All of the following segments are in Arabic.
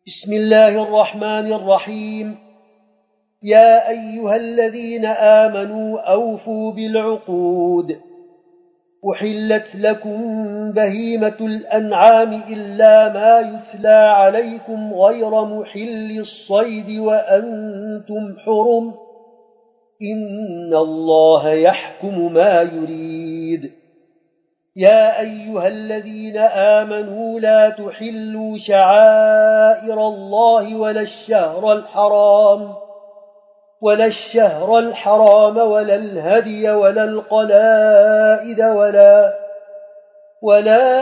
بسم الله الرحمن الرحيم. يا أيها الذين آمنوا أوفوا بالعقود. أحلت لكم بهيمة الأنعام إلا ما يتلى عليكم غير محل الصيد وأنتم حرم، إن الله يحكم ما يريد. يا أيها الذين آمنوا لا تحلوا شعائر الله ولا الشهر الحرام ولا الهدي ولا القلائد ولا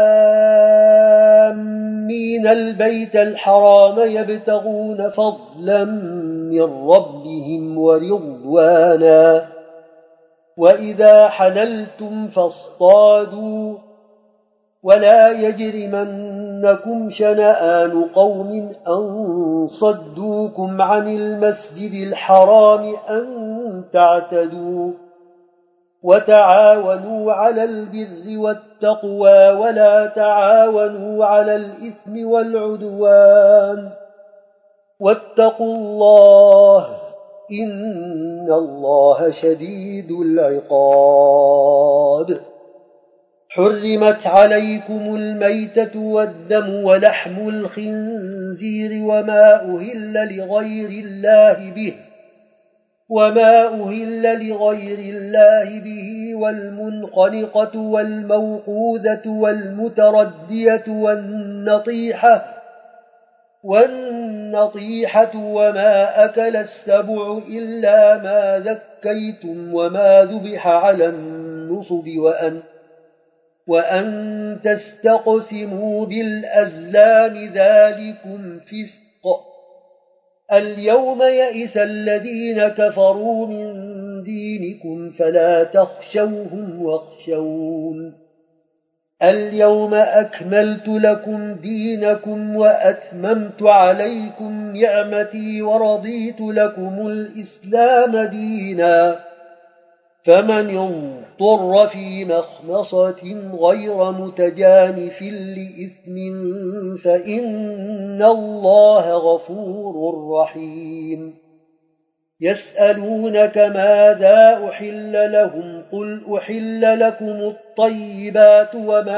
آمين البيت الحرام يبتغون فضلا من ربهم ورضوانا. وإذا حللتم فاصطادوا، ولا يجرمنكم شنآن قوم أن صدوكم عن المسجد الحرام أن تعتدوا. وتعاونوا على البر والتقوى ولا تعاونوا على الإثم والعدوان، واتقوا الله إن الله شديد العقاب. حرمت عليكم الميتة والدم ولحم الخنزير وما أهل لغير الله به والمنخنقة والموقوذة والمتردية والنطيحة وما أكل السبع إلا ما ذكيتم وما ذبح على النصب وأن تستقسموا بالأزلام ذلكم فسق. اليوم يئس الذين كفروا من دينكم فلا تخشوهم واخشون. اليوم أكملت لكم دينكم وأتممت عليكم نعمتي ورضيت لكم الإسلام دينا. فمن اضطر في مخمصة غير متجانف لإثم فإن الله غفور رحيم. يسألونك ماذا أحل لهم قل أحل لكم الطيبات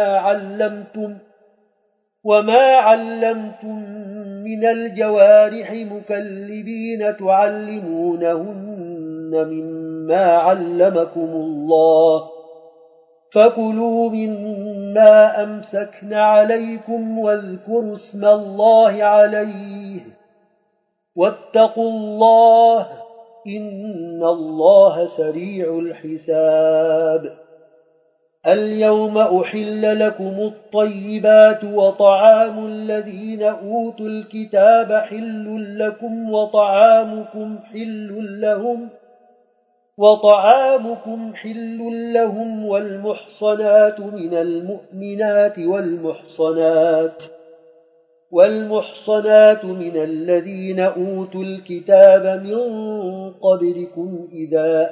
وما علمتم من الجوارح مكلبين تعلمونهن مما علمكم الله، فكلوا مما أمسكن عليكم واذكروا اسم الله عليه واتقوا الله إن الله سريع الحساب. اليوم أحل لكم الطيبات وطعام الذين أوتوا الكتاب حل لكم وطعامكم حل لهم والمحصنات من المؤمنات والمحصنات من الذين أوتوا الكتاب من قبلكم إذا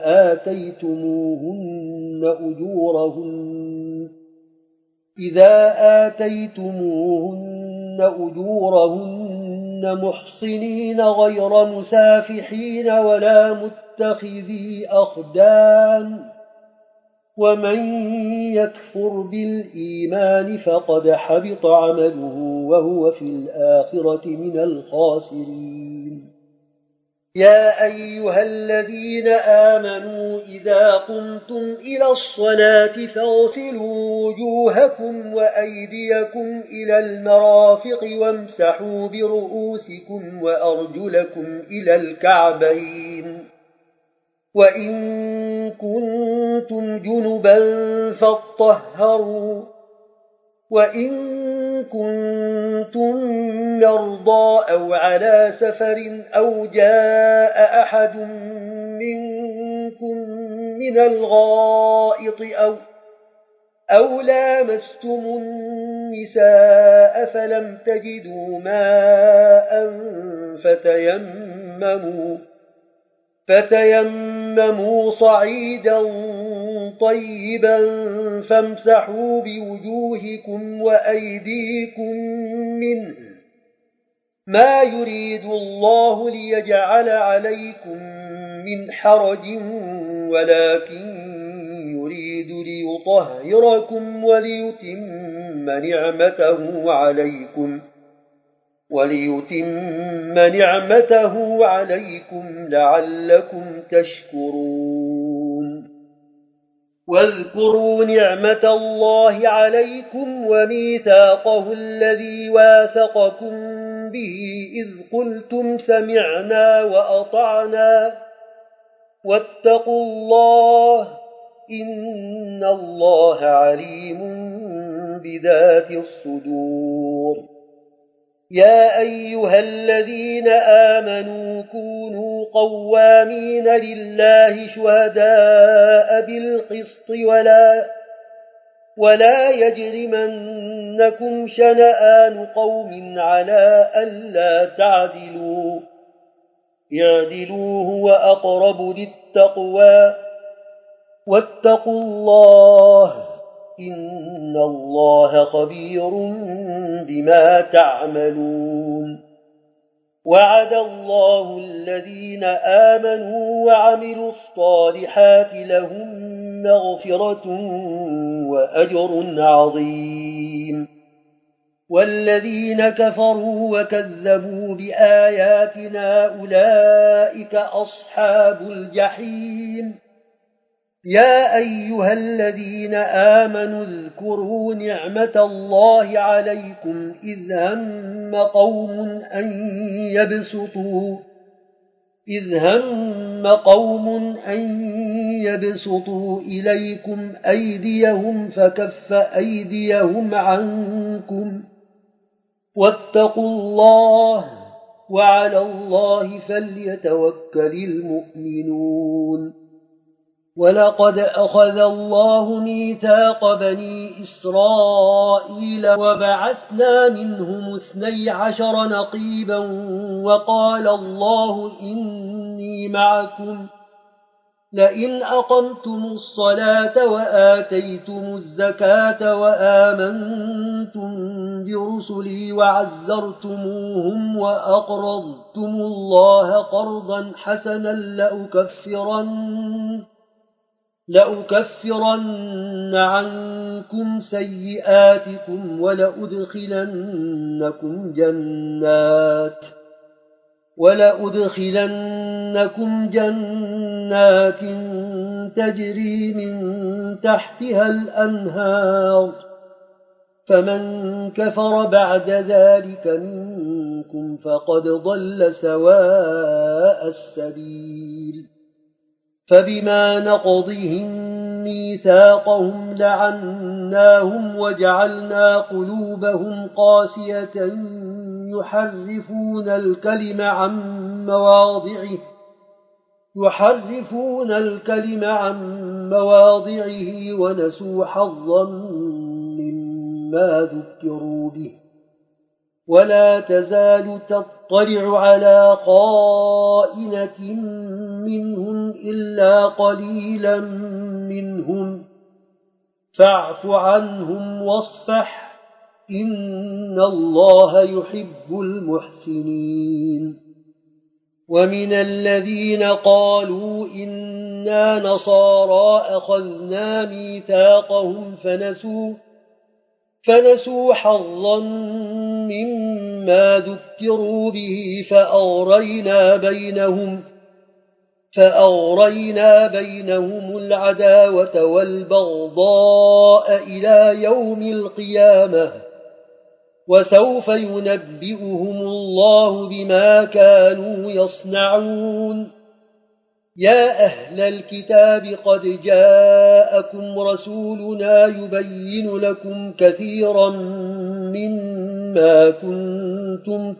آتيتموهن أجورهن محصنين غير مسافحين ولا متخذي أخدان. ومن يكفر بالإيمان فقد حبط عمله وهو في الآخرة من الخاسرين. يا أيها الذين آمنوا إذا قمتم إلى الصلاة فاغسلوا وجوهكم وأيديكم إلى المرافق وامسحوا برؤوسكم وأرجلكم إلى الكعبين، وإن كنتم جنبا فاطهروا، وإن كنتم مرضى أو على سفر أو جاء أحد منكم من الغائط أو لامستم النساء فلم تجدوا ماء فتيمموا صعيدا طيبا فامسحوا بوجوهكم وأيديكم منه ما يريد الله ليجعل عليكم من حرج ولكن يريد ليطهركم وليتم نعمته عليكم لعلكم تشكرون واذكروا نعمة الله عليكم وميثاقه الذي واثقكم به إذ قلتم سمعنا وأطعنا واتقوا الله إن الله عليم بذات الصدور يا أيها الذين آمنوا كونوا قوامين لله شهداء بالقسط ولا يجرمنكم شنآن قوم على ألا تعدلوا اعدلوا هو أقرب للتقوى واتقوا الله إن الله خبير بما تعملون وعد الله الذين آمنوا وعملوا الصالحات لهم مغفرة وأجر عظيم والذين كفروا وكذبوا بآياتنا أولئك أصحاب الجحيم يا أيها الذين آمنوا اذكروا نعمة الله عليكم إذ هم قوم أن يبسطوا إليكم أيديهم فكف أيديهم عنكم واتقوا الله وعلى الله فليتوكل المؤمنون ولقد أخذ الله ميثاق بني إسرائيل وبعثنا منهم 12 نقيبا وقال الله إني معكم لئن أقمتم الصلاة وآتيتم الزكاة وآمنتم برسلي وعزرتموهم وأقرضتم الله قرضا حسنا لأكفرن عنكم سيئاتكم ولأدخلنكم جنات تجري من تحتها الأنهار فمن كفر بعد ذلك منكم فقد ضل سواء السبيل فبما نقضهم ميثاقهم لعناهم وجعلنا قلوبهم قاسية يحرفون الكلم عن مواضعه ونسوا حظا مما ذكروا به ولا تزال تطلع على خائنة منهم إلا قليلا منهم فاعف عنهم واصفح إن الله يحب المحسنين ومن الذين قالوا إنا نصارى أخذنا ميثاقهم فنسوا حظا مما ذكروا به فأغرينا بينهم العداوة والبغضاء إلى يوم القيامة وسوف ينبئهم الله بما كانوا يصنعون يا أهل الكتاب قد جاءكم رسولنا يبين لكم كثيرا مما كنتم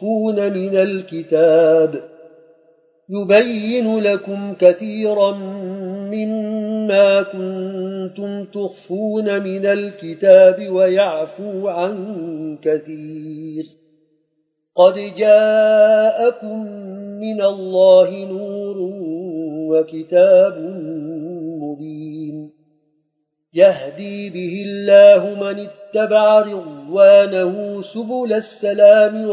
تخفون من الكتاب ويعفو عن كثير قد جاءكم من الله نور وكتاب مبين يهدي به الله من اتبع رضوانه سبل السلام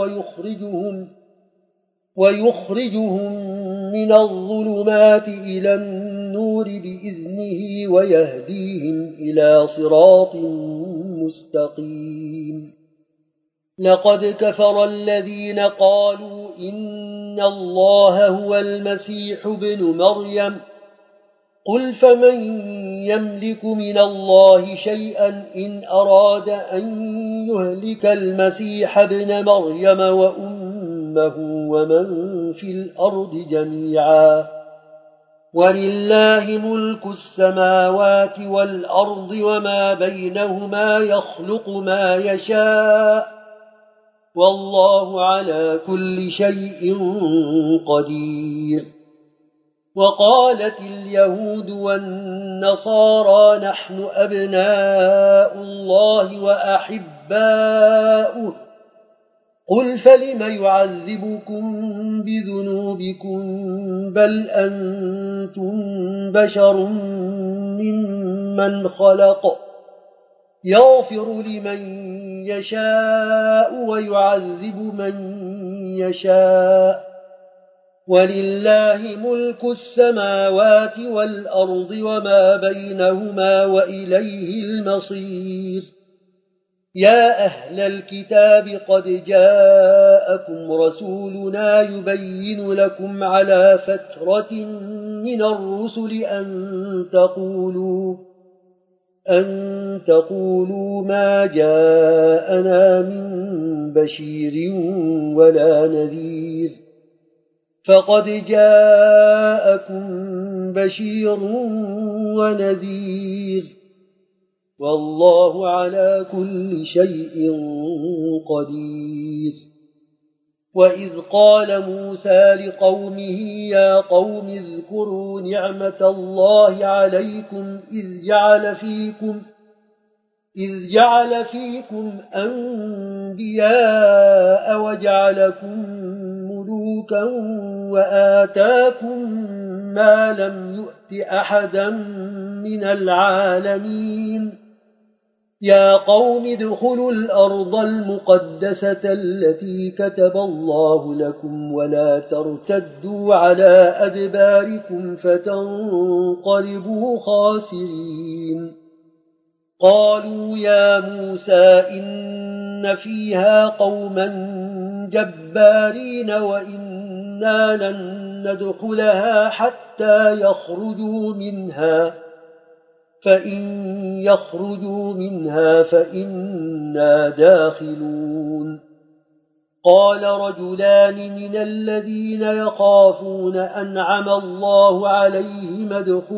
ويخرجهم من الظلمات إلى النور بإذنه ويهديهم إلى صراط مستقيم. لقد كفر الذين قالوا إن الله هو المسيح ابن مريم قل فمن يملك من الله شيئا إن أراد أن يهلك المسيح ابن مريم وأمه ومن في الأرض جميعا ولله ملك السماوات والأرض وما بينهما يخلق ما يشاء والله على كل شيء قدير. وقالت اليهود والنصارى نحن أبناء الله وأحباؤه قل فلم يعذبكم بذنوبكم بل أنتم بشر ممن خلق يغفر لمن يشاء ويعذب من يشاء ولله ملك السماوات والأرض وما بينهما وإليه المصير. يا أهل الكتاب قد جاءكم رسولنا يبين لكم على فترة من الرسل أن تقولوا ما جاءنا من بشير ولا نذير فقد جاءكم بشير ونذير والله على كل شيء قدير. وإذ قال موسى لقومه يا قوم اذكروا نعمة الله عليكم إذ جعل فيكم أنبياء وجعلكم ملوكا وآتاكم ما لم يؤت أحدا من العالمين. يا قوم ادخلوا الأرض المقدسة التي كتب الله لكم ولا ترتدوا على أدباركم فتنقلبوا خاسرين. قالوا يا موسى إن فيها قوما جبارين وإنا لن ندخلها حتى يخرجوا منها فإن يخرجوا منها فإنا داخلون. قال رجلان من الذين يخافون أنعم الله عليهم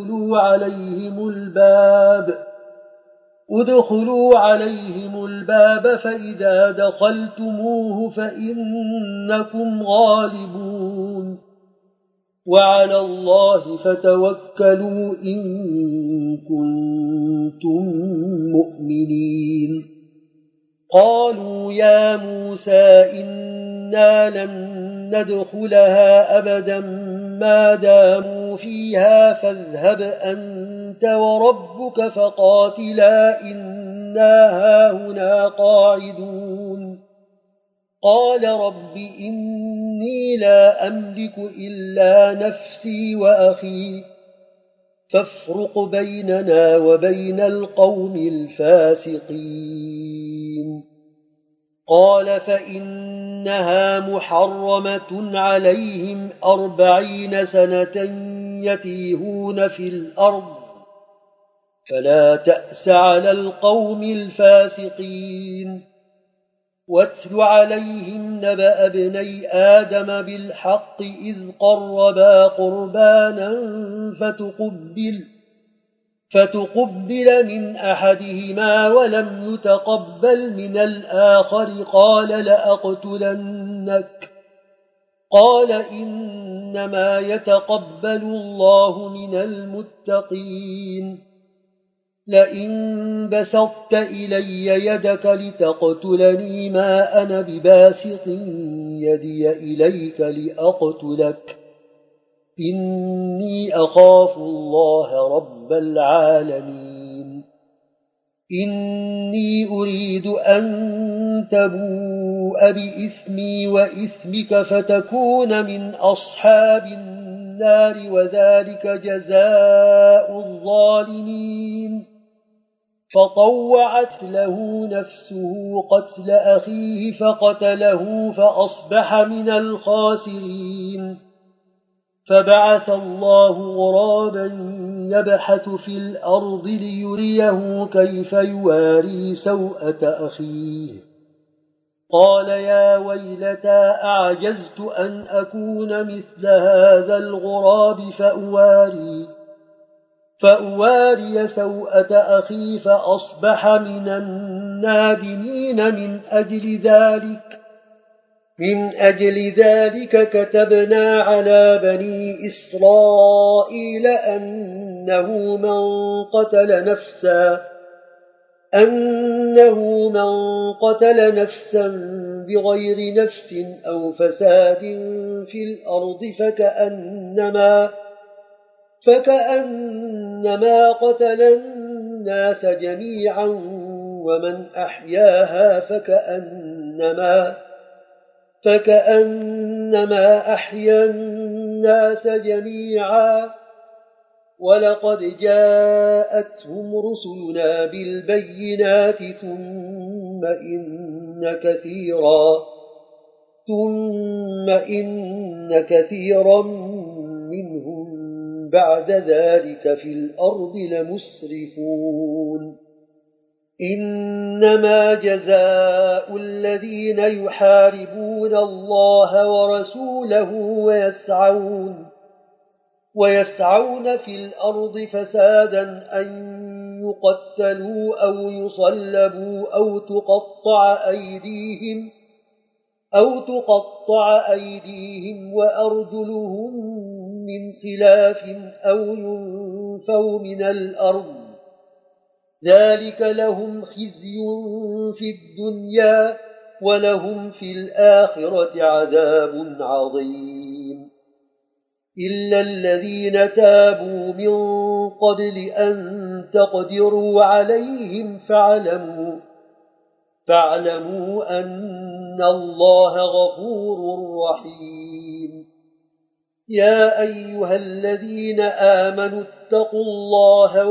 ادخلوا عليهم الباب فإذا دخلتموه فإنكم غالبون وعلى الله فتوكلوا إن كنتم مؤمنين. قالوا يا موسى إنا لن ندخلها أبدا ما داموا فيها فاذهب أنت وربك فقاتلا إنا هاهنا قاعدون. قال رب إني لا أملك إلا نفسي وأخي فافرق بيننا وبين القوم الفاسقين. قال فإنها محرمة عليهم 40 سنة يتيهون في الأرض فلا تأس على القوم الفاسقين. واتل عليهم نبأ ابني آدم بالحق إذ قربا قربانا فتقبل من أحدهما ولم يتقبل من الآخر قال لأقتلنك. قال إنما يتقبل الله من المتقين. لئن بسطت إلي يدك لتقتلني ما أنا بباسط يدي إليك لأقتلك إني أخاف الله رب العالمين. إني أريد أن تبوء بإثمي وإثمك فتكون من أصحاب النار وذلك جزاء الظالمين. فطوعت له نفسه قتل أخيه فقتله فأصبح من الخاسرين. فبعث الله غرابا يبحث في الأرض ليريه كيف يواري سوءة أخيه. قال يا ويلتى أعجزت أن أكون مثل هذا الغراب فأواري سوءة أخي فأصبح من النادمين. من أجل ذلك كتبنا على بني إسرائيل أنه من قتل نفسا بغير نفس أو فساد في الأرض فكأنما قتل الناس جميعا ومن أحياها فكأنما أحيا الناس جميعا. ولقد جاءتهم رسلنا بالبينات ثم إن كثيرا منهم بعد ذلك في الأرض لمسرفون. إنما جزاء الذين يحاربون الله ورسوله ويسعون في الأرض فسادا أن يقتلوا أو يصلبوا أو تقطع أيديهم وأرجلهم من خلاف أو ينفوا من الأرض. ذلك لهم خزي في الدنيا ولهم في الآخرة عذاب عظيم. إلا الذين تابوا من قبل أن تقدروا عليهم فاعلموا أن الله غفور رحيم. يا أيها الذين آمنوا اتقوا الله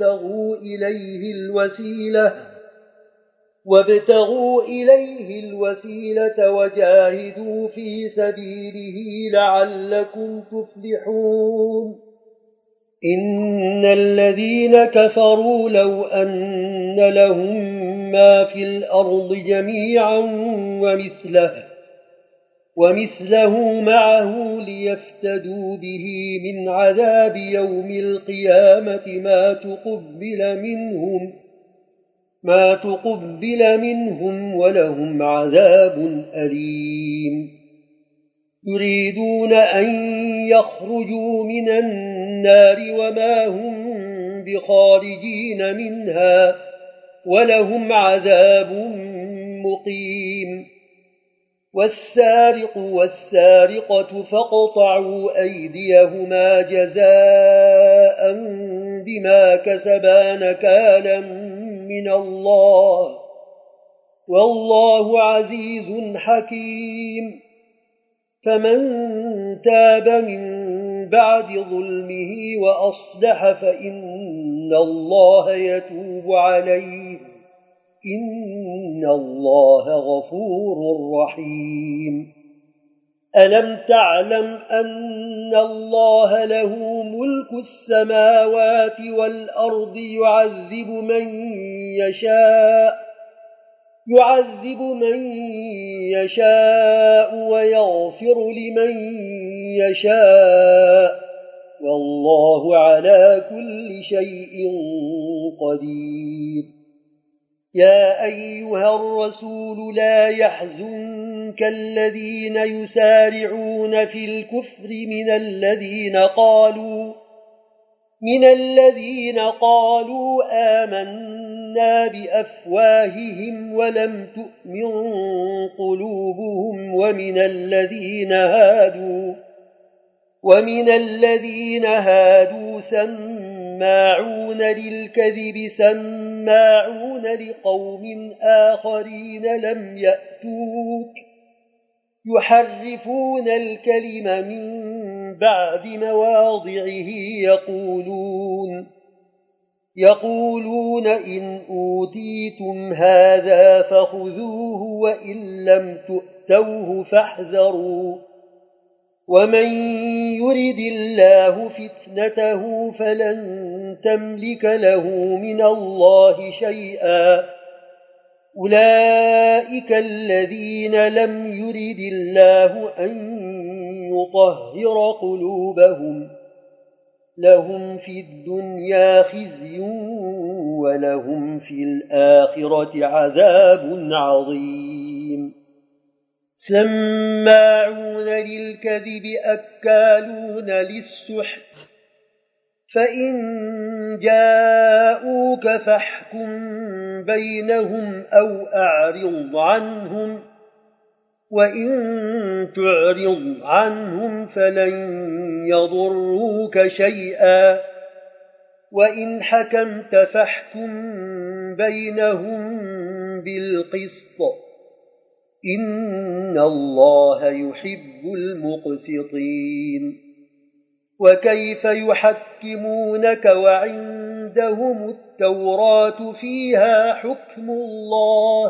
وابتغوا إليه الوسيلة وجاهدوا في سبيله لعلكم تفلحون. إن الذين كفروا لو أن لهم ما في الأرض جميعا ومثله معه ليفتدوا به من عذاب يوم القيامة ما تقبل منهم ولهم عذاب أليم. يريدون أن يخرجوا من النار وما هم بخارجين منها ولهم عذاب مقيم. والسارق والسارقة فاقطعوا أيديهما جزاء بما كسبا نكالا من الله والله عزيز حكيم. فمن تاب من بعد ظلمه وأصلح فإن الله يتوب عليه إن الله غفور رحيم. ألم تعلم أن الله له ملك السماوات والأرض يعذب من يشاء ويغفر لمن يشاء والله على كل شيء قدير. يا أيها الرسول لا يحزنك الذين يسارعون في الكفر من الذين قالوا آمنا بأفواههم ولم تؤمن قلوبهم ومن الذين هادوا سماعون سماعون للكذب سماعون لقوم آخرين لم يأتوك يحرفون الكلم من بعد مواضعه يقولون إن أوتيتم هذا فخذوه وإن لم تؤتوه فاحذروا ومن يرد الله فتنته فلن تملك له من الله شيئا أولئك الذين لم يرد الله أن يطهر قلوبهم لهم في الدنيا خزي ولهم في الآخرة عذاب عظيم سماعون للكذب أكالون للسحت فإن جاءوك فاحكم بينهم أو أعرض عنهم وإن تعرض عنهم فلن يضروك شيئا وإن حكمت فاحكم بينهم بالقسط إن الله يحب المقسطين وكيف يحكمونك وعندهم التوراة فيها حكم الله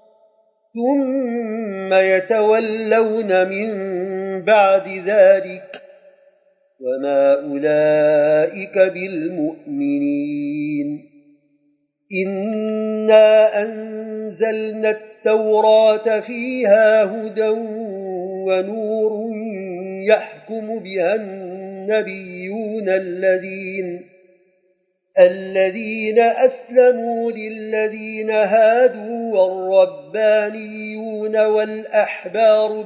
ثم يتولون من بعد ذلك وما أولئك بالمؤمنين إنا أنزلنا التوراة فيها هدى ونور يحكم بها النبيون الذين أسلموا للذين هادوا والربانيون والأحبار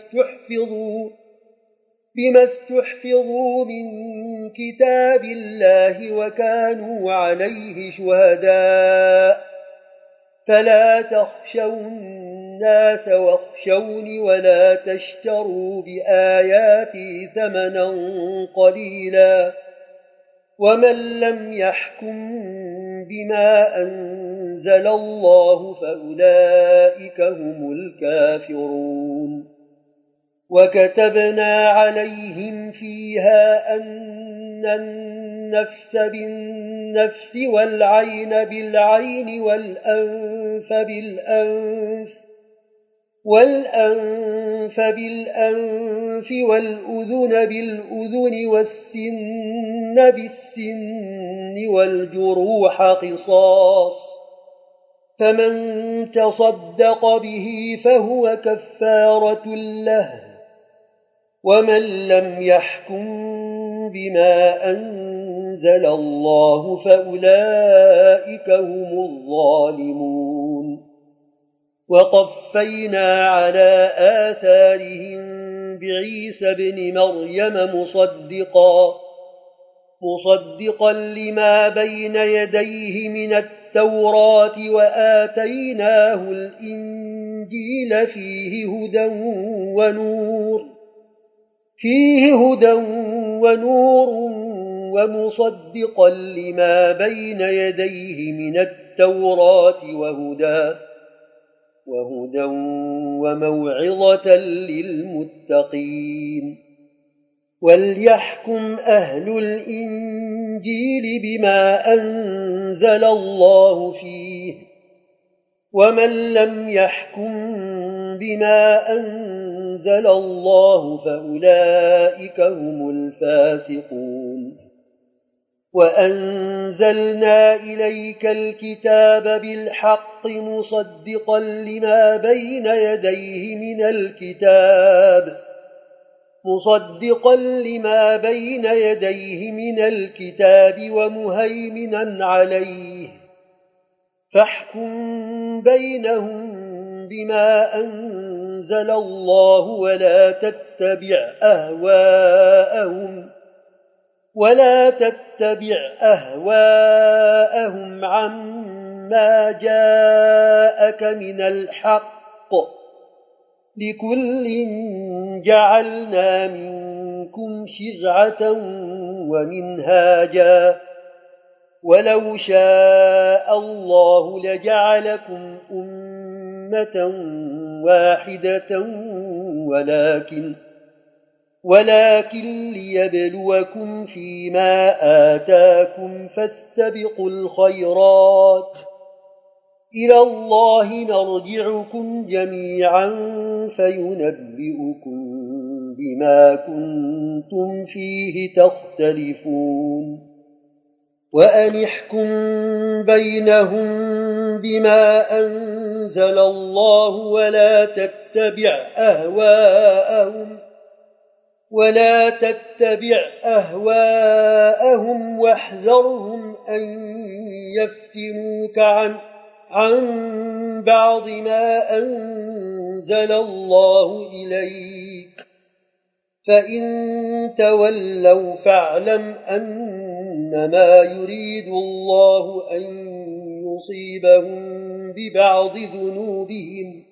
بما استحفظوا من كتاب الله وكانوا عليه شهداء فلا تخشوا الناس واخشوني ولا تشتروا بآياتي ثمنا قليلا ومن لم يحكم بما أنزل الله فأولئك هم الكافرون وكتبنا عليهم فيها أن النفس بالنفس والعين بالعين والأنف بالأنف والأذن بالأذن والسن بالسن والجروح قصاص فمن تصدق به فهو كفارة له ومن لم يحكم بما أنزل الله فأولئك هم الظالمون وقفينا على آثارهم بعيسى ابن مريم مصدقا لما بين يديه من التوراة وآتيناه الإنجيل فيه هدى ونور ومصدقا لما بين يديه من التوراة وهدى وموعظة للمتقين وليحكم أهل الإنجيل بما أنزل الله فيه ومن لم يحكم بما أنزل الله فأولئك هم الفاسقون وأنزلنا إليك الكتاب بالحق مصدقا لما بين يديه من الكتاب ومهيمنا عليه فاحكم بينهم بما أنزل الله ولا تتبع أهواءهم عما جاءك من الحق لكل جعلنا منكم شرعة ومنهاجا ولو شاء الله لجعلكم أمة واحدة ولكن ليبلوكم فيما آتاكم فاستبقوا الخيرات إلى الله مرجعكم جميعا فينبئكم بما كنتم فيه تختلفون وأنحكم بينهم بما أنزل الله ولا تتبع أهواءهم واحذرهم أن يفتنوك عن بعض ما أنزل الله إليك فإن تولوا فاعلم أنما يريد الله أن يصيبهم ببعض ذنوبهم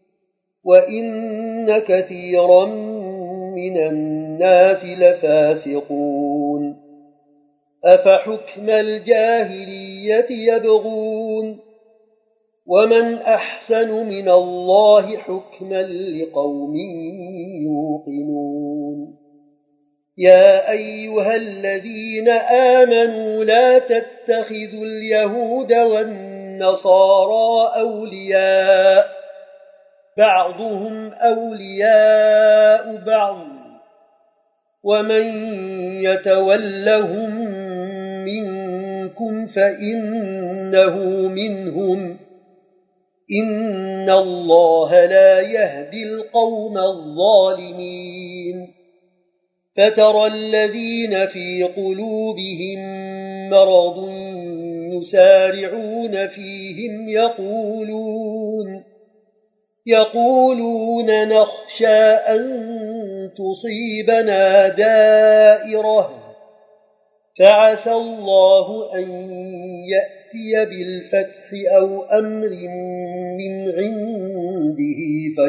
وإن كثيرا من الناس لفاسقون أفحكم الجاهلية يبغون ومن أحسن من الله حكما لقوم يوقنون يا أيها الذين آمنوا لا تتخذوا اليهود والنصارى أولياء بعضهم أولياء بعض ومن يتولهم منكم فإنه منهم إن الله لا يهدي القوم الظالمين فترى الذين في قلوبهم مرض يسارعون فيهم يقولون نخشى أن تصيبنا دائرة فعسى الله أن يأتي بالفتح أو أمر من عنده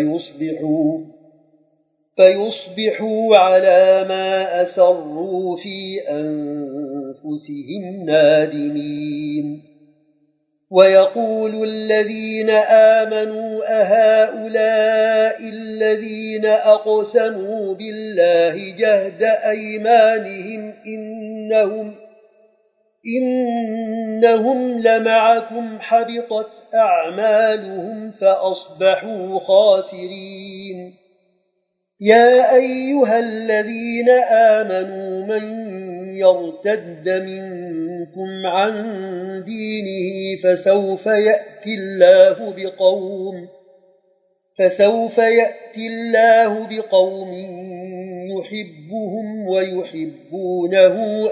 فيصبحوا على ما أسروا في أنفسهم نادمين ويقول الذين آمنوا أهؤلاء الذين أقسموا بالله جهد أيمانهم إنهم لمعكم حبطت أعمالهم فأصبحوا خاسرين يا أيها الذين آمنوا من يرتد منكم عن دينه فسوف يأتي الله بقوم يحبهم ويحبونه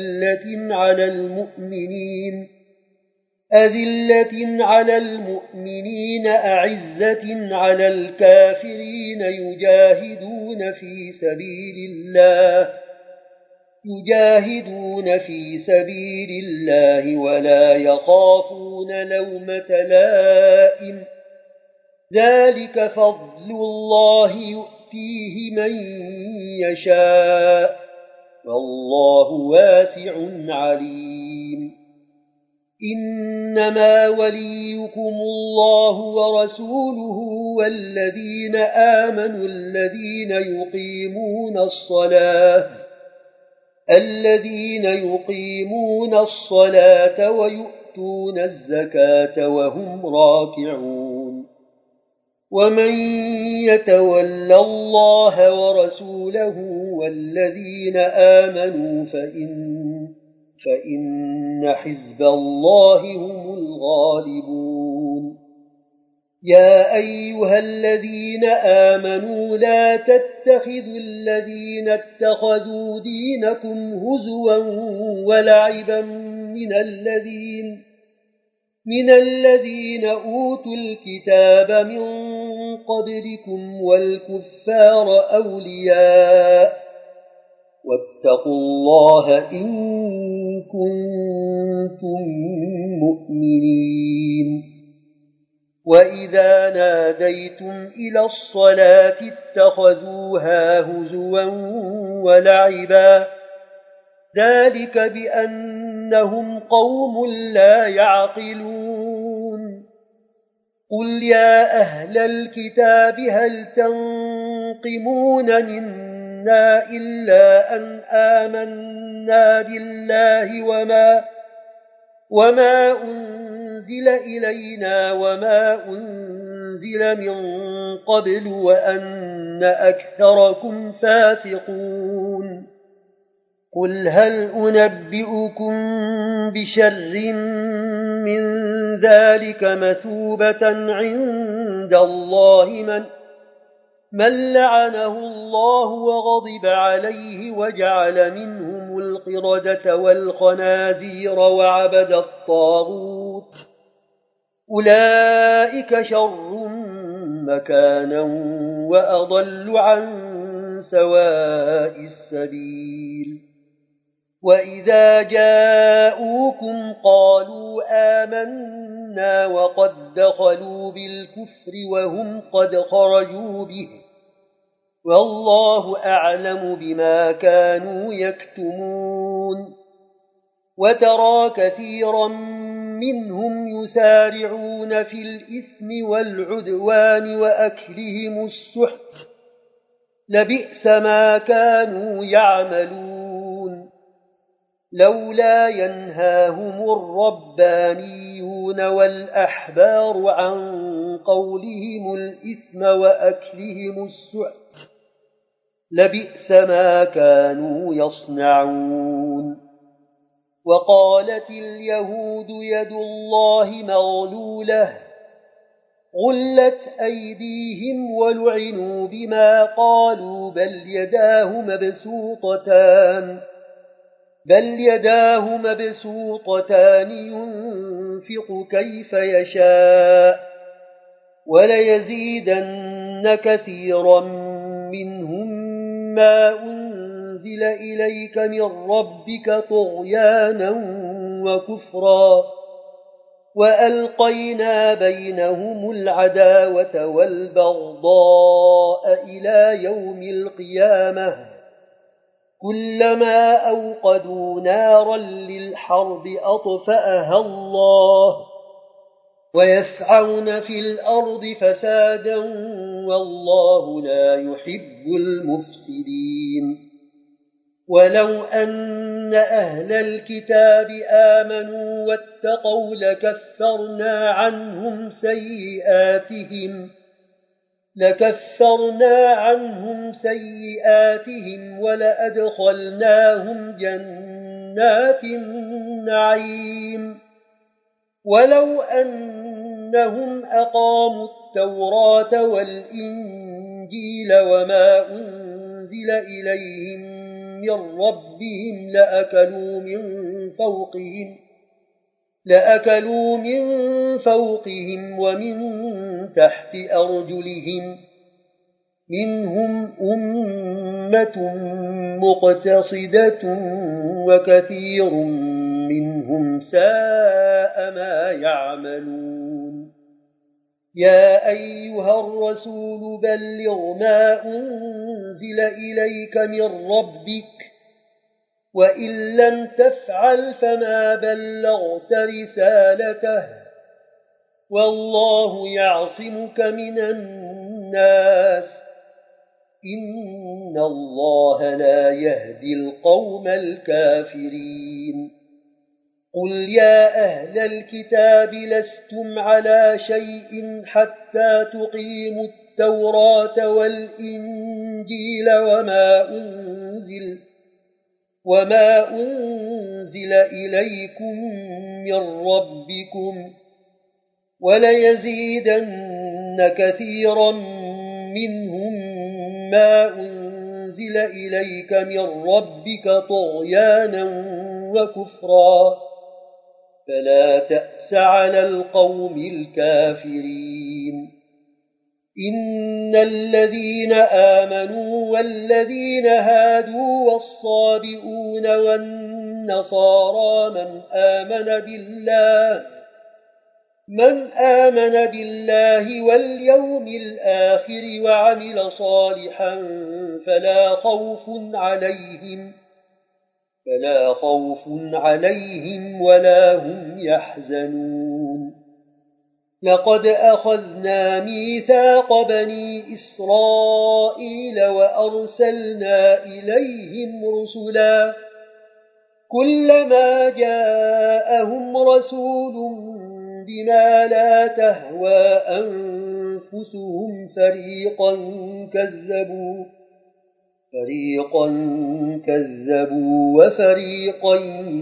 أذلة على المؤمنين أعزة على الكافرين يجاهدون في سبيل الله ولا يخافون لومة لائم ذلك فضل الله يؤتيه من يشاء والله واسع عليم إنما وليكم الله ورسوله والذين آمنوا الذين يقيمون الصلاة ويؤتون الزكاة وهم راكعون ومن يتول الله ورسوله والذين آمنوا فإن حزب الله هم الغالبون يا أيها الذين آمنوا لا تتخذوا الذين اتخذوا دينكم هزوا ولعبا من الذين أوتوا الكتاب من قبلكم والكفار أولياء واتقوا الله إن كنتم مؤمنين وإذا ناديتم إلى الصلاة اتخذوها هزوا ولعبا ذلك بأن إنهم قوم لا يعقلون قل يا أهل الكتاب هل تنقمون منا إلا أن آمنا بالله وما أنزل إلينا وما أنزل من قبل وأن أكثركم فاسقون قل هل أنبئكم بشر من ذلك مثوبة عند الله من لعنه الله وغضب عليه وجعل منهم القردة والخنازير وعبد الطاغوت أولئك شر مكانا وأضل عن سواء السبيل وإذا جاءوكم قالوا آمنا وقد دخلوا بالكفر وهم قد خرجوا به والله أعلم بما كانوا يكتمون وترى كثيرا منهم يسارعون في الإثم والعدوان وأكلهم السحت لبئس ما كانوا يعملون لولا ينهاهم الربانيون والأحبار عن قولهم الإثم وأكلهم السحت لبئس ما كانوا يصنعون وقالت اليهود يد الله مغلولة غلت أيديهم ولعنوا بما قالوا بل يداه مبسوطتان ينفق كيف يشاء وليزيدن كثيرا منهم ما أنزل إليك من ربك طغيانا وكفرا وألقينا بينهم العداوة والبغضاء إلى يوم القيامة كلما أوقدوا نارا للحرب أطفأها الله ويسعون في الأرض فسادا والله لا يحب المفسدين ولو أن أهل الكتاب آمنوا واتقوا لكفرنا عنهم سيئاتهم ولأدخلناهم جنات النعيم ولو أنهم أقاموا التوراة والإنجيل وما أنزل إليهم من ربهم لأكلوا من فوقهم ومن تحت أرجلهم منهم أمة مقتصدة وكثير منهم ساء ما يعملون يا أيها الرسول بلغ ما أنزل إليك من ربك وإن لم تفعل فما بلغت رسالته والله يعصمك من الناس إن الله لا يهدي القوم الكافرين قل يا أهل الكتاب لستم على شيء حتى تقيموا التوراة والإنجيل وما أنزل إليكم من ربكم وليزيدن كثيرا منهم ما أنزل إليك من ربك طغيانا وكفرا فلا تأس على القوم الكافرين إن الذين آمنوا والذين هادوا والصابئون والنصارى من آمن بالله واليوم الآخر وعمل صالحا فلا خوف عليهم ولا هم يحزنون لقد أخذنا ميثاق بني إسرائيل وأرسلنا إليهم رسلا كلما جاءهم رسول بما لا تهوى أنفسهم فريقا كذبوا وفريقا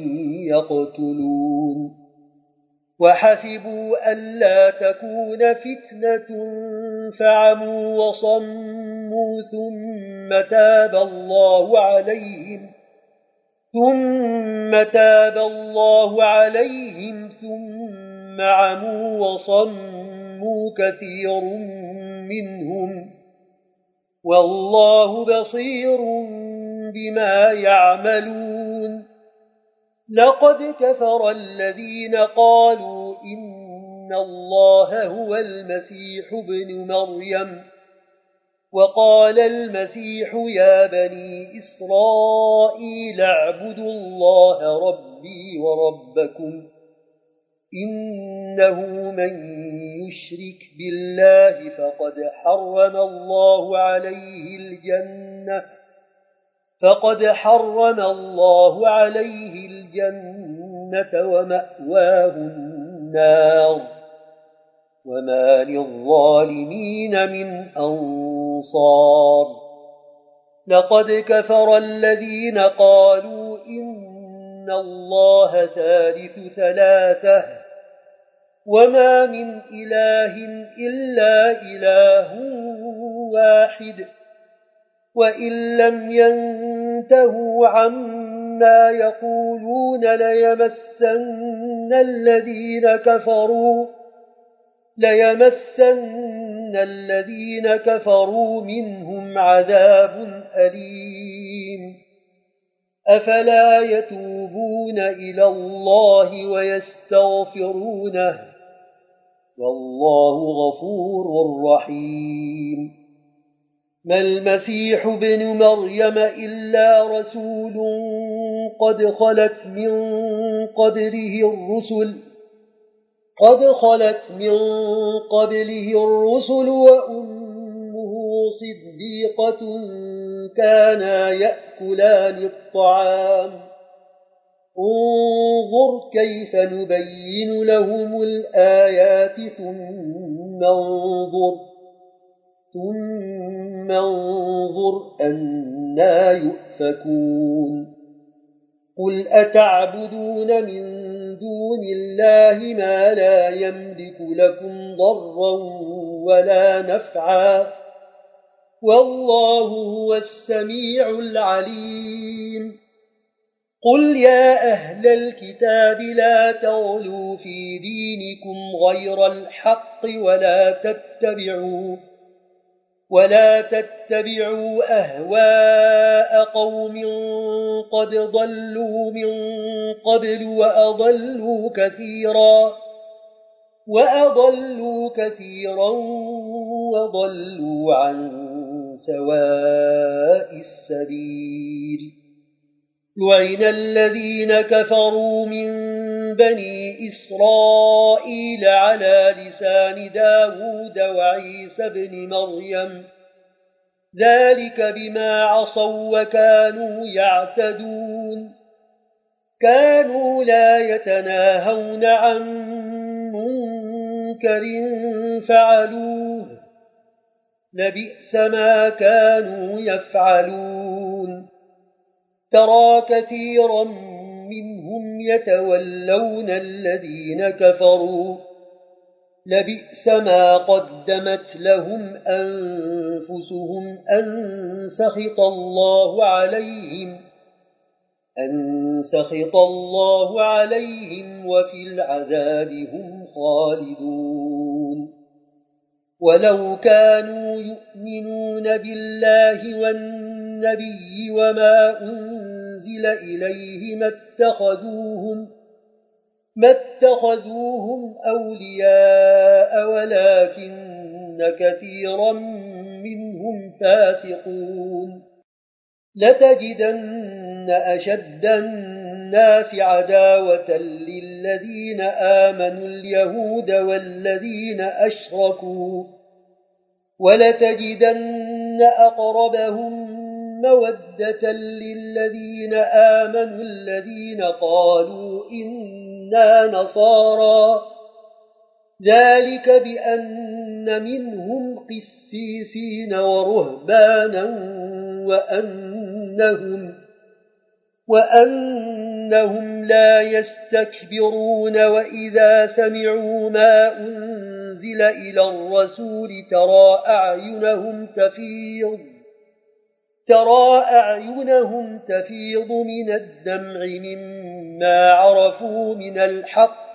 يقتلون وحسبوا ألا تكون فتنة فعموا وصموا ثم تاب الله عليهم ثم عموا وصموا كثير منهم والله بصير بما يعملون لقد كفر الذين قالوا إن الله هو المسيح ابن مريم وقال المسيح يا بني إسرائيل اعبدوا الله ربي وربكم إنه من يشرك بالله فقد حرم الله عليه الجنة ومأواه النار وما للظالمين من أنصار لقد كفر الذين قالوا إن الله ثالث ثلاثة وما من إله إلا إله واحد وإن لم ينتهوا عما يقولون ليمسن الذين كفروا منهم عذاب أليم أفلا يتوبون إلى الله ويستغفرونه والله غفور رحيم ما المسيح ابن مريم إلا رسول قد خلت من قبله الرسل وأمه صديقة كانا يأكلان الطعام انظر كيف نبين لهم الآيات ثم انظر أنى يؤفكون قل أتعبدون من دون الله ما لا يملك لكم ضرا ولا نفعا والله هو السميع العليم قل يا أهل الكتاب لا تغلوا في دينكم غير الحق ولا تتبعوا أهواء قوم قد ضلوا من قبل وأضلوا كثيرا وضلوا عن سواء السبيل لعن الذين كفروا من بني إسرائيل على لسان داود وعيسى بن مريم ذلك بما عصوا وكانوا يعتدون كانوا لا يتناهون عن منكر فعلوه لبئس ما كانوا يفعلون ترى كثيرا منهم يتولون الذين كفروا لبئس ما قدمت لهم أنفسهم أن سخط الله عليهم وفي العذاب هم خالدون ولو كانوا يؤمنون بالله والنبي وما أنزل إليه ما اتخذوهم أولياء ولكن كثيرا منهم فاسقون لتجدن أشد الناس عداوة للذين آمنوا اليهود والذين أشركوا ولتجدن أقربهم مودة للذين آمنوا الذين قالوا إنا نصارى ذلك بأن منهم قسيسين ورهبانا وأنهم لا يستكبرون وإذا سمعوا ما أنزل إلى الرسول ترى أعينهم تفيض من الدمع مما عرفوا من الحق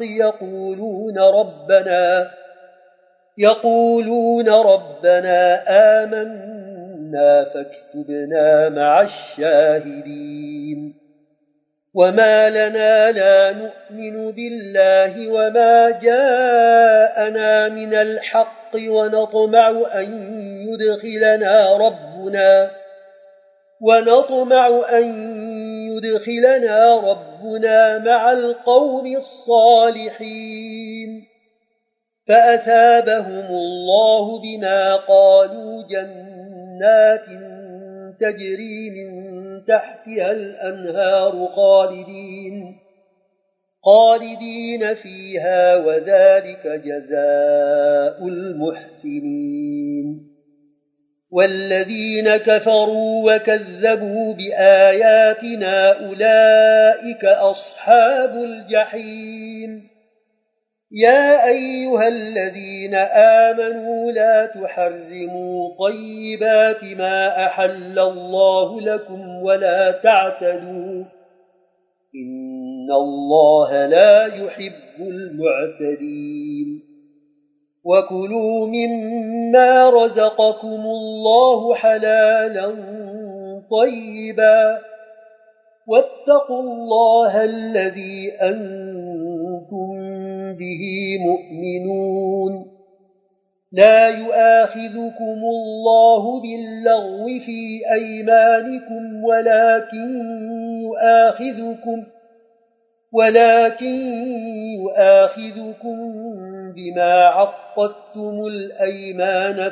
يقولون ربنا آمنا فاكتبنا مع الشاهدين وما لنا لا نؤمن بالله وما جاءنا من الحق ونطمع أن يدخلنا ربنا مع القوم الصالحين فأثابهم الله بما قالوا جنات تجري من تحتها الأنهار خالدين فيها وذلك جزاء المحسنين والذين كفروا وكذبوا بآياتنا أولئك أصحاب الجحيم يا أيها الذين آمنوا لا تحرموا طيبات ما أحل الله لكم ولا تعتدوا إن الله لا يحب المعتدين وكلوا مما رزقكم الله حلالا طيبا واتقوا الله الذي أنتم به مؤمنون لا يؤاخذكم الله باللغو في أيمانكم ولكن يؤاخذكم بما عقدتم الأيمان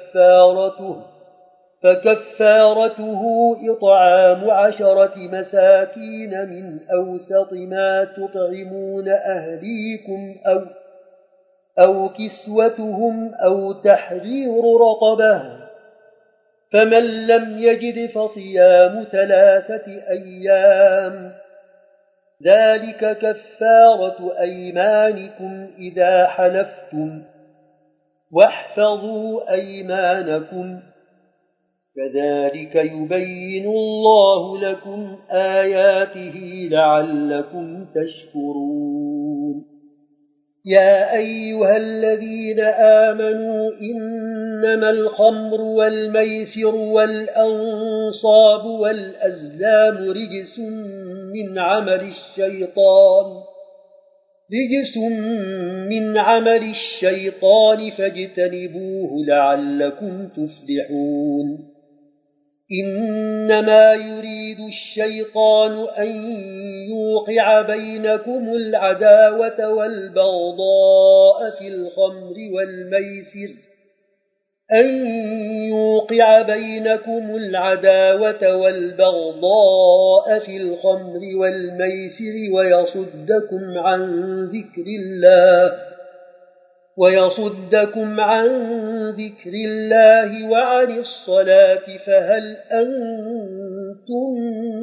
فكفارته إطعام 10 مساكين من أوسط ما تطعمون أهليكم أو كسوتهم أو تحرير رقبة فمن لم يجد فصيام 3 أيام ذلك كفارة أيمانكم إذا حلفتم واحفظوا أيمانكم كذلك يبين الله لكم آياته لعلكم تشكرون يا أيها الذين آمنوا إنما الخمر والميسر والأنصاب والأزلام رجس من عمل الشيطان فاجتنبوه لعلكم تفلحون إنما يريد الشيطان أن يوقع بينكم العداوة والبغضاء في الخمر والميسر ويصدكم عن ذكر الله وعن الصلاة فهل أنتم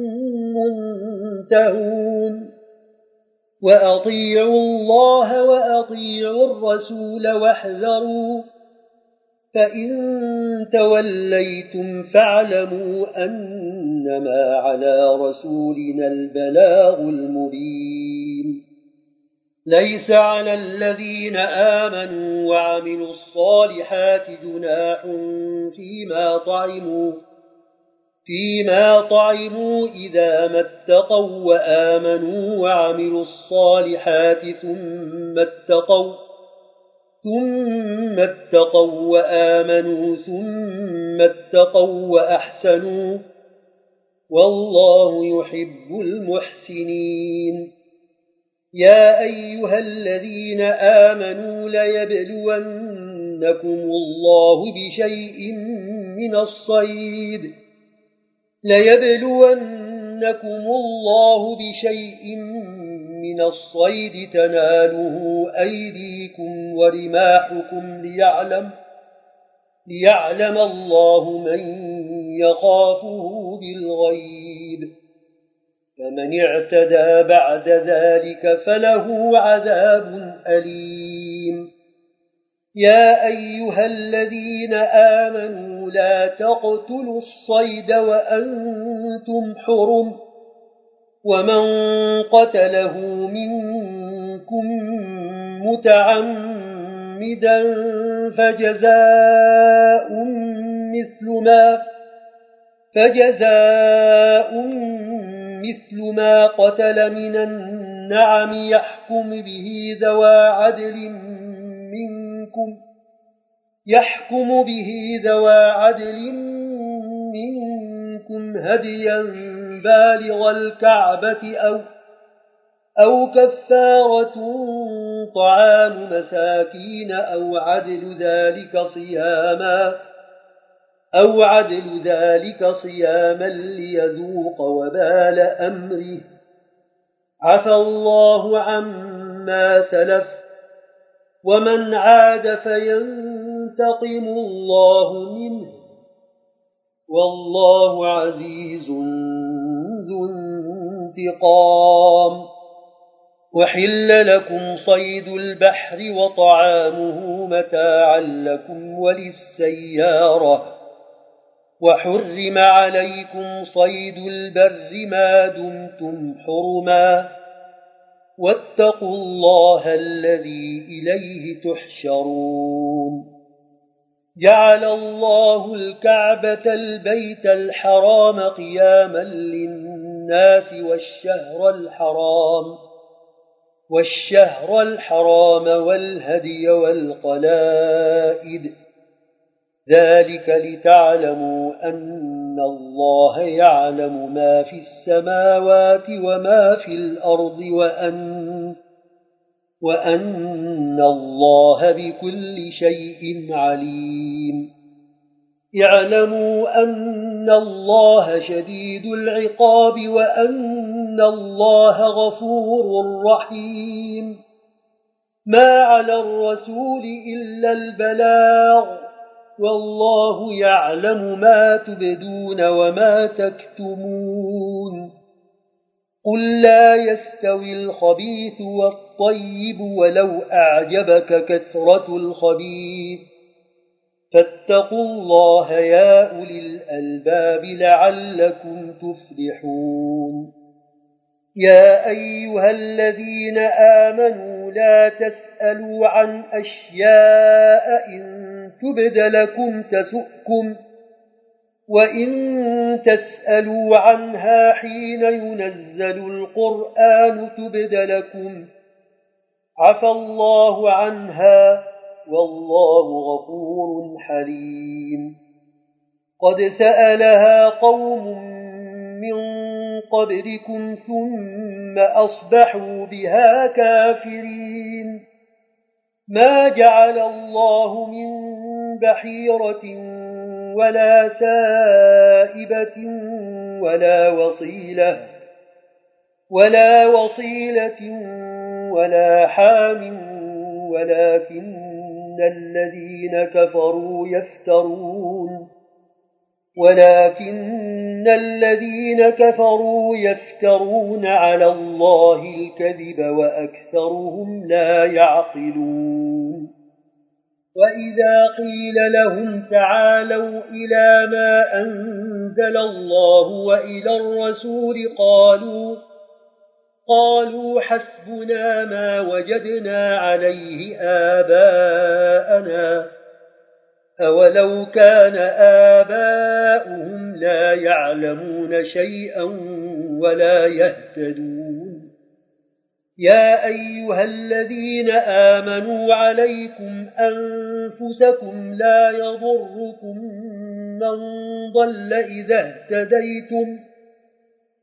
منتهون وأطيعوا الله وأطيعوا الرسول واحذروا فإن توليتم فاعلموا أنما على رسولنا البلاغ المبين ليس على الذين آمنوا وعملوا الصالحات جناح فيما طعموا إذا ما اتقوا وآمنوا وعملوا الصالحات ثم اتقوا وآمنوا ثم اتقوا وأحسنوا والله يحب المحسنين. يا أيها الذين آمنوا ليبلونكم الله بشيء من الصيد تناله أيديكم ورماحكم ليعلم الله من يخافه بالغيب، فمن اعتدى بعد ذلك فله عذاب أليم. يا أيها الذين آمنوا لا تقتلوا الصيد وأنتم حرم، ومن قتله منكم متعمدا فجزاء مثل ما قتل من النعم يحكم به ذوى عدل منكم هديا بالغ الكعبة أو كفارة طعام مساكين أو عدل ذلك صياما ليذوق وبال أمره. عفى الله عما سلف، ومن عاد فينتقم الله منه، والله عزيز ذو انتقام. وحل لكم صيد البحر وطعامه متاعا لكم وللسيارة، وحرم عليكم صيد البر ما دمتم حرما، واتقوا الله الذي إليه تحشرون. جعل الله الكعبة البيت الحرام قياما للناس والشهر الحرام والهدي والقلائد، ذلك لتعلموا أن الله يعلم ما في السماوات وما في الأرض وأن الله بكل شيء عليم. اعلموا أن الله شديد العقاب وأن الله غفور رحيم. ما على الرسول إلا البلاغ، والله يعلم ما تبدون وما تكتمون. قل لا يستوي الخبيث والطيب ولو أعجبك كثرة الخبيث، فاتقوا الله يا أولي الألباب لعلكم تفلحون. يا أيها الذين آمنوا لا تسألوا عن أشياء إن تبد لكم تسؤكم، وإن تسألوا عنها حين ينزل القرآن تبد لكم عفى الله عنها، والله غفور حليم. قد سألها قوم من قبلكم ثم أصبحوا بها كافرين. ما جعل الله من بحيرة ولا سائبة ولا وصيلة ولا حام، ولكن الذين كفروا يفترون على الله الكذب وأكثرهم لا يعقلون. وإذا قيل لهم تعالوا إلى ما أنزل الله وإلى الرسول قالوا حسبنا ما وجدنا عليه آباءنا، أولو كان آباؤهم لا يعلمون شيئا ولا يهتدون. يا أيها الذين آمنوا عليكم أنفسكم لا يضركم من ضل إذا اهتديتم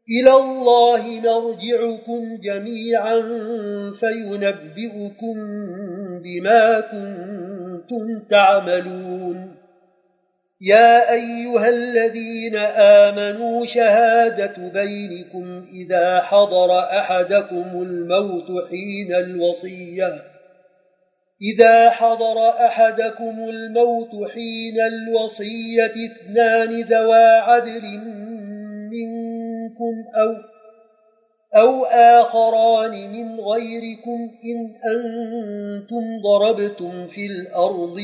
إلى الله مرجعكم جميعا فينبئكم بما كنتم تعملون يا أيها الذين آمنوا شهادة بينكم إذا حضر أحدكم الموت حين الوصية اثنان ذوى عدل منكم أو آخران من غيركم إن أنتم ضربتم في الأرض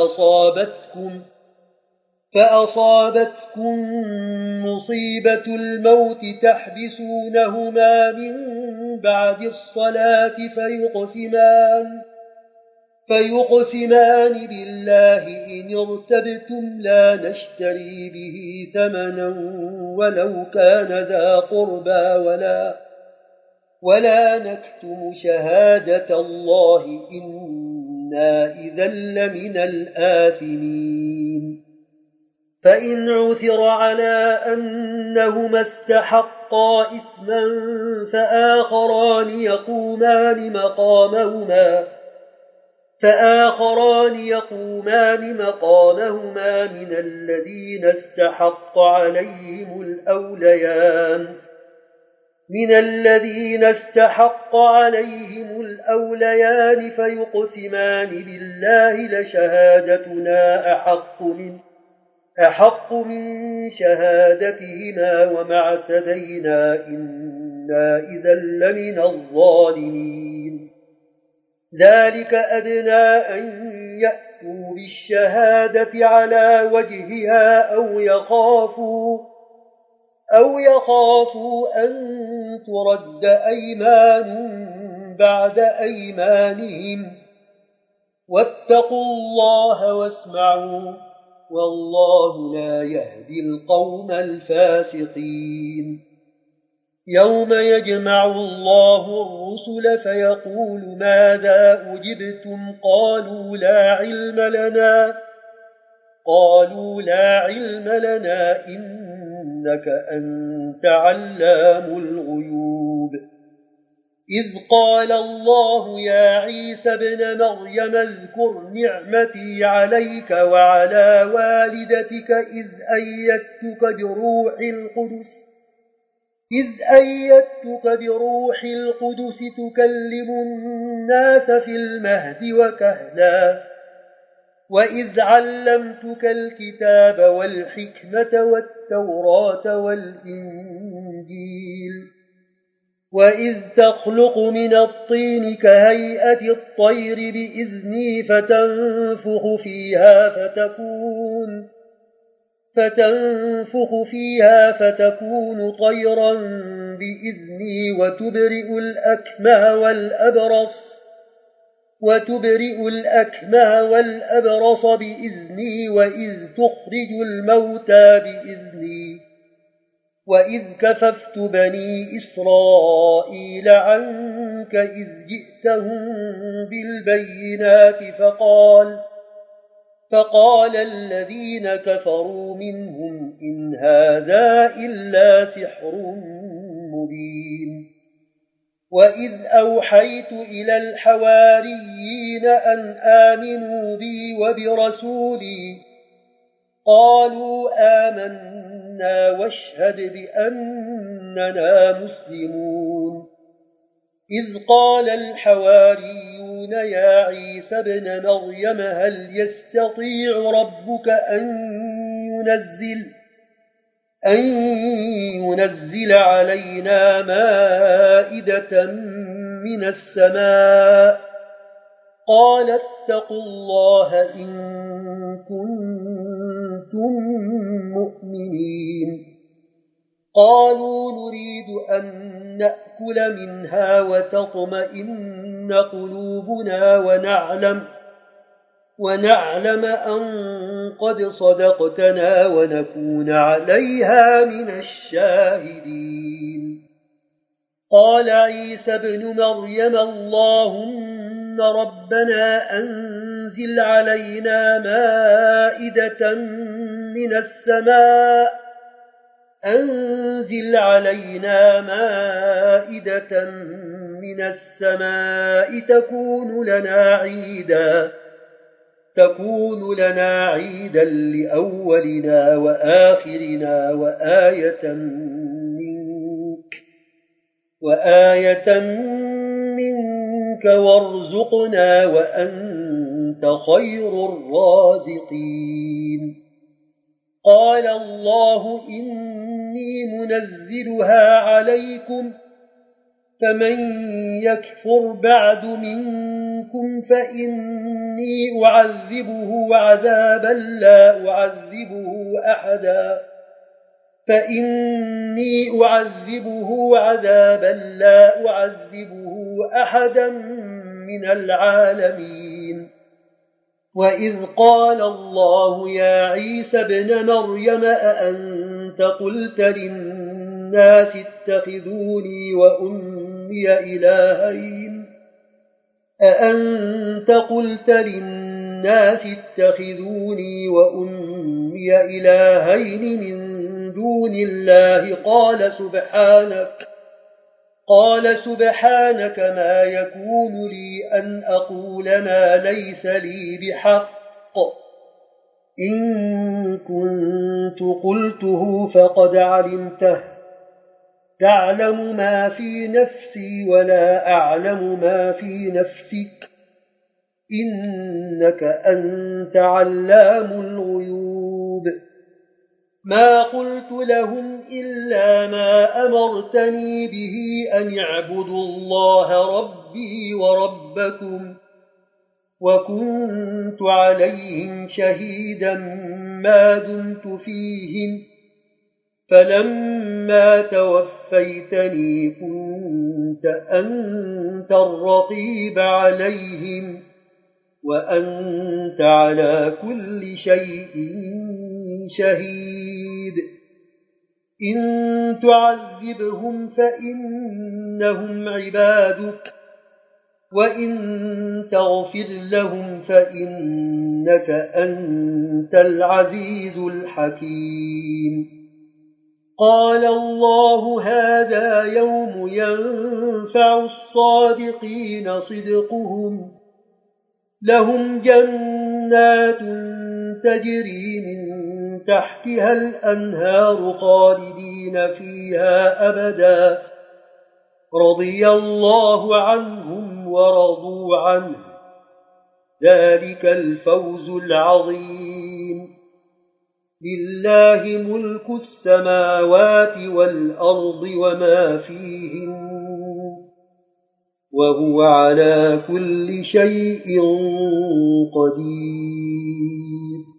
فأصابتكم مصيبة الموت تحبسونهما من بعد الصلاة فيقسمان بالله إن ارتبتم لا نشتري به ثمنا ولو كان ذا قربى ولا نكتم شهادة الله إنا إذا لمن الآثمين فإن عثر على أنهما استحقا إثما فآخران يقومان مقامهما من الذين استحق عليهم الأوليان فيقسمان بالله لشهادتنا أحق من شهادتهما وما اعتدينا إنا إذا لمن الظالمين ذلك أدنى أن يأتوا بالشهادة على وجهها أو يخافوا أن ترد أيمان بعد أيمانهم واتقوا الله واسمعوا والله لا يهدي القوم الفاسقين يوم يجمع الله الرسل فيقول ماذا أجبتم قالوا لا علم لنا إنك أنت علام الغيوب إذ قال الله يا عيسى ابن مريم اذكر نعمتي عليك وعلى والدتك إذ أيدتك بروح القدس تكلم الناس في المهد وكهلا وإذ علمتك الكتاب والحكمة والتوراة والإنجيل وإذ تخلق من الطين كهيئة الطير بإذني فتنفخ فيها فتكون طيرا بإذني وتبرئ الأكمه والأبرص بإذني وإذ تخرج الموتى بإذني وإذ كففت بني إسرائيل عنك إذ جئتهم بالبينات فقال الذين كفروا منهم إن هذا إلا سحر مبين وإذ أوحيت إلى الحواريين أن آمنوا بي وبرسولي قالوا آمنا واشهد بأننا مسلمون إذ قال الحواريون يا عيسى ابن مريم هل يستطيع ربك أن ينزل علينا مائدة من السماء قال اتقوا الله إن كنتم مؤمنين قالوا نريد أن نأكل منها وتطمئن قلوبنا ونعلم أن قد صدقتنا ونكون عليها من الشاهدين قال عيسى ابن مريم اللهم ربنا أنزل علينا مائدة من السماء أنزل علينا مائدة من السماء تكون لنا عيدا لأولنا وآخرنا وآية منك وارزقنا وأنت خير الرازقين قال الله إني منزلها عليكم فمن يكفر بعد منكم فإني أعذبه عذابا لا أعذبه أحدا من العالمين وإذ قال الله يا عيسى ابن مريم أأنت قلت للناس اتخذوني وأمي إلهين من دون الله قال سبحانك ما يكون لي أن أقول ما ليس لي بحق إن كنت قلته فقد علمته تعلم ما في نفسي ولا أعلم ما في نفسك إنك أنت علام الغيوب ما قلت لهم إلا ما أمرتني به أن اعبدوا الله ربي وربكم وكنت عليهم شهيدا ما دمت فيهم فلما توفيتني كنت أنت الرقيب عليهم وأنت على كل شيء شهيد إن تعذبهم فإنهم عبادك وإن تغفر لهم فإنك أنت العزيز الحكيم قال الله هذا يوم ينفع الصادقين صدقهم لهم جنات تجري من تحتها الأنهار خالدين فيها أبدا رضي الله عنهم ورضوا عنه ذلك الفوز العظيم لله ملك السماوات والأرض وما فيهن وهو على كل شيء قدير